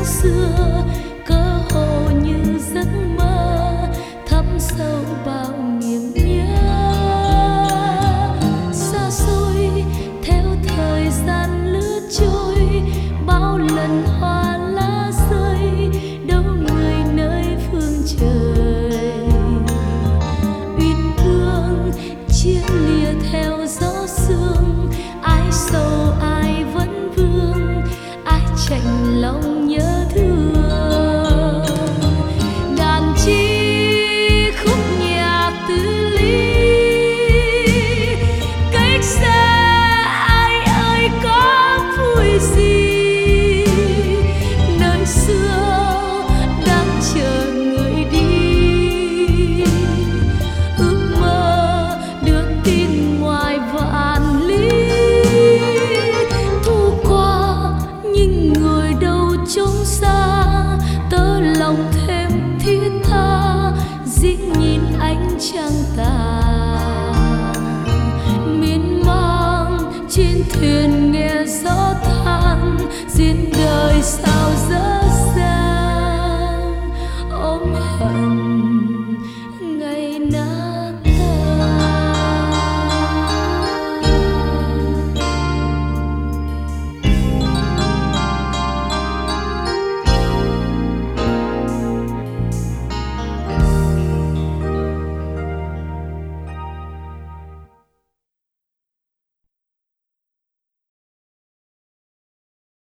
xưa, cơ hồ như giấc mơ thấm sâu bao niềm nhớ. Xa xôi theo thời gian lướt trôi, bao lần hoa lá rơi, đâu người nơi phương trời. Uyên ương chia lìa theo gió sương, ai sầu ai vẫn vương, ai chạnh lòng nhớ thương. Đàn chi khúc nhạc từ ly, cách xa ai ơi có vui gì, nơi xưa đang chờ người đi. Ước mơ được tin ngoài vạn lý, thu qua nhưng người đâu trông xa, tớ lòng thêm thiết tha dĩ nhìn ánh trăng tàn miên man trên thuyền